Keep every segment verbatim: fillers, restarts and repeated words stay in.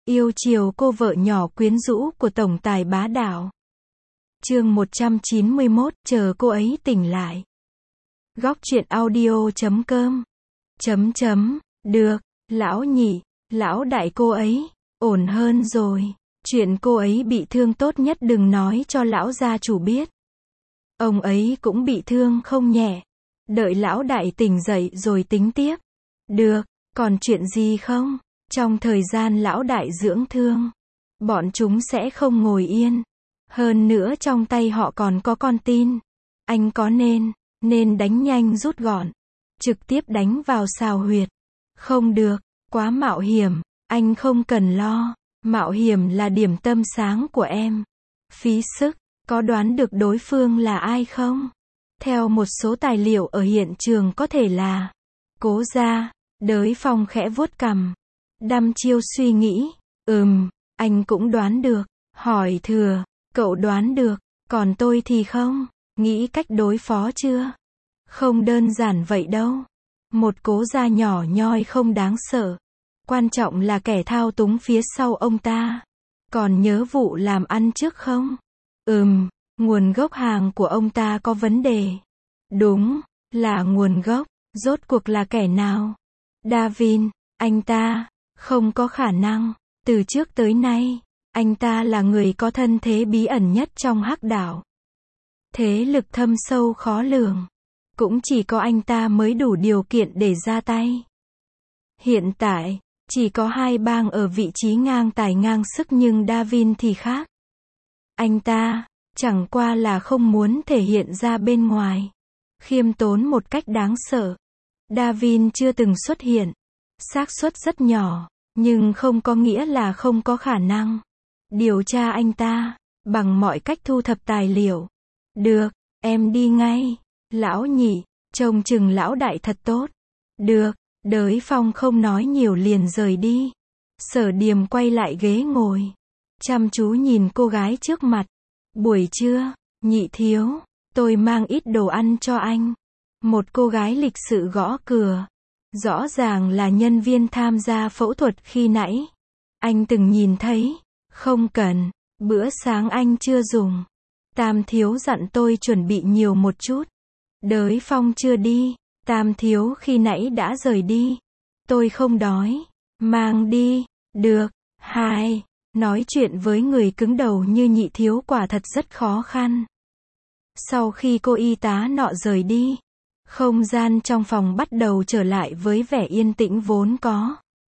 Yêu chiều cô vợ nhỏ quyến rũ của tổng tài bá đạo. Chương một trăm chín mươi mốt, chờ cô ấy tỉnh lại. Góc truyện audio chấm com. Chấm chấm, được, lão nhị, lão đại cô ấy, ổn hơn rồi. Chuyện cô ấy bị thương tốt nhất đừng nói cho lão gia chủ biết. Ông ấy cũng bị thương không nhẹ. Đợi lão đại tỉnh dậy rồi tính tiếp. Được, còn chuyện gì không? Trong thời gian lão đại dưỡng thương, bọn chúng sẽ không ngồi yên. Hơn nữa trong tay họ còn có con tin. Anh có nên, nên đánh nhanh rút gọn. Trực tiếp đánh vào xào huyệt. Không được, quá mạo hiểm, anh không cần lo. Mạo hiểm là điểm tâm sáng của em. Phí sức, có đoán được đối phương là ai không? Theo một số tài liệu ở hiện trường có thể là Cố Gia. Đới Phong khẽ vuốt cằm. Đăm chiêu suy nghĩ. Ừm, anh cũng đoán được. Hỏi Thừa, cậu đoán được, còn tôi thì không. Nghĩ cách đối phó chưa? Không đơn giản vậy đâu. Một Cố Gia nhỏ nhoi không đáng sợ. Quan trọng là kẻ thao túng phía sau ông ta. Còn nhớ vụ làm ăn trước không? Ừm, nguồn gốc hàng của ông ta có vấn đề. Đúng, là nguồn gốc. Rốt cuộc là kẻ nào? Davin, anh ta, không có khả năng. Từ trước tới nay, anh ta là người có thân thế bí ẩn nhất trong Hắc Đảo. Thế lực thâm sâu khó lường. Cũng chỉ có anh ta mới đủ điều kiện để ra tay. Hiện tại, chỉ có hai bang ở vị trí ngang tài ngang sức nhưng Davin thì khác. Anh ta, chẳng qua là không muốn thể hiện ra bên ngoài. Khiêm tốn một cách đáng sợ. Davin chưa từng xuất hiện. Xác suất rất nhỏ, nhưng không có nghĩa là không có khả năng. Điều tra anh ta, bằng mọi cách thu thập tài liệu. Được, em đi ngay. Lão nhị, trông chừng lão đại thật tốt. Được, Đới Phong không nói nhiều liền rời đi. Sở Điềm quay lại ghế ngồi. Chăm chú nhìn cô gái trước mặt. Buổi trưa, nhị thiếu, tôi mang ít đồ ăn cho anh. Một cô gái lịch sự gõ cửa. Rõ ràng là nhân viên tham gia phẫu thuật khi nãy. Anh từng nhìn thấy. Không cần, bữa sáng anh chưa dùng. Tam thiếu dặn tôi chuẩn bị nhiều một chút. Đới Phong chưa đi. Tam thiếu khi nãy đã rời đi. Tôi không đói. Mang đi. Được. Hai. Nói chuyện với người cứng đầu như nhị thiếu quả thật rất khó khăn. Sau khi cô y tá nọ rời đi, không gian trong phòng bắt đầu trở lại với vẻ yên tĩnh vốn có.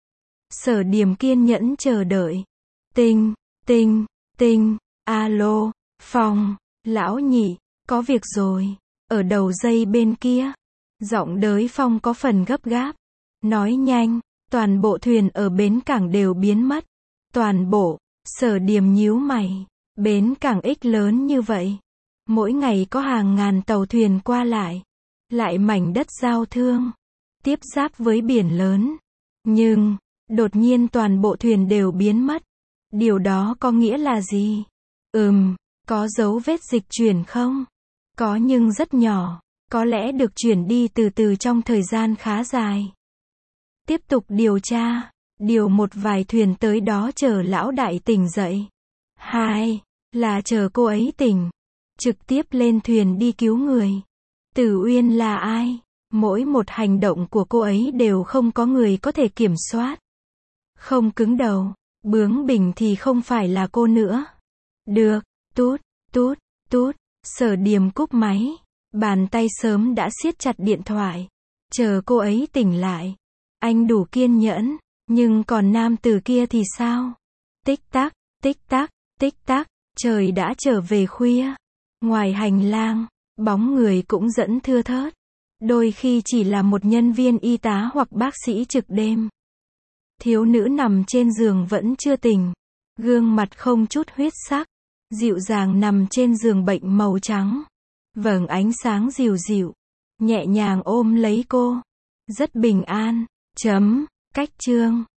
Sở Điềm kiên nhẫn chờ đợi. Tinh, tinh, tinh, alo, Phong, lão nhị, có việc rồi. Ở đầu dây bên kia. Giọng Đới Phong có phần gấp gáp. Nói nhanh, toàn bộ thuyền ở bến cảng đều biến mất. Toàn bộ, Sở Điềm nhíu mày. Bến cảng ích lớn như vậy. Mỗi ngày có hàng ngàn tàu thuyền qua lại. Lại mảnh đất giao thương. Tiếp giáp với biển lớn. Nhưng, đột nhiên toàn bộ thuyền đều biến mất. Điều đó có nghĩa là gì? Ừm, có dấu vết dịch chuyển không? Có nhưng rất nhỏ. Có lẽ được chuyển đi từ từ trong thời gian khá dài. Tiếp tục điều tra. Điều một vài thuyền tới đó chờ lão đại tỉnh dậy. Hai, là chờ cô ấy tỉnh. Trực tiếp lên thuyền đi cứu người. Tử Uyên là ai? Mỗi một hành động của cô ấy đều không có người có thể kiểm soát. Không cứng đầu, bướng bỉnh thì không phải là cô nữa. Được, tút, tút, tút. Sở Điềm cúp máy. Bàn tay sớm đã siết chặt điện thoại. Chờ cô ấy tỉnh lại. Anh đủ kiên nhẫn. Nhưng còn nam tử kia thì sao? Tích tắc, tích tắc, tích tắc. Trời đã trở về khuya. Ngoài hành lang, bóng người cũng dẫn thưa thớt. Đôi khi chỉ là một nhân viên y tá hoặc bác sĩ trực đêm. Thiếu nữ nằm trên giường vẫn chưa tỉnh. Gương mặt không chút huyết sắc. Dịu dàng nằm trên giường bệnh màu trắng. Vầng ánh sáng dịu dịu. Nhẹ nhàng ôm lấy cô. Rất bình an. Chấm. Cách chương.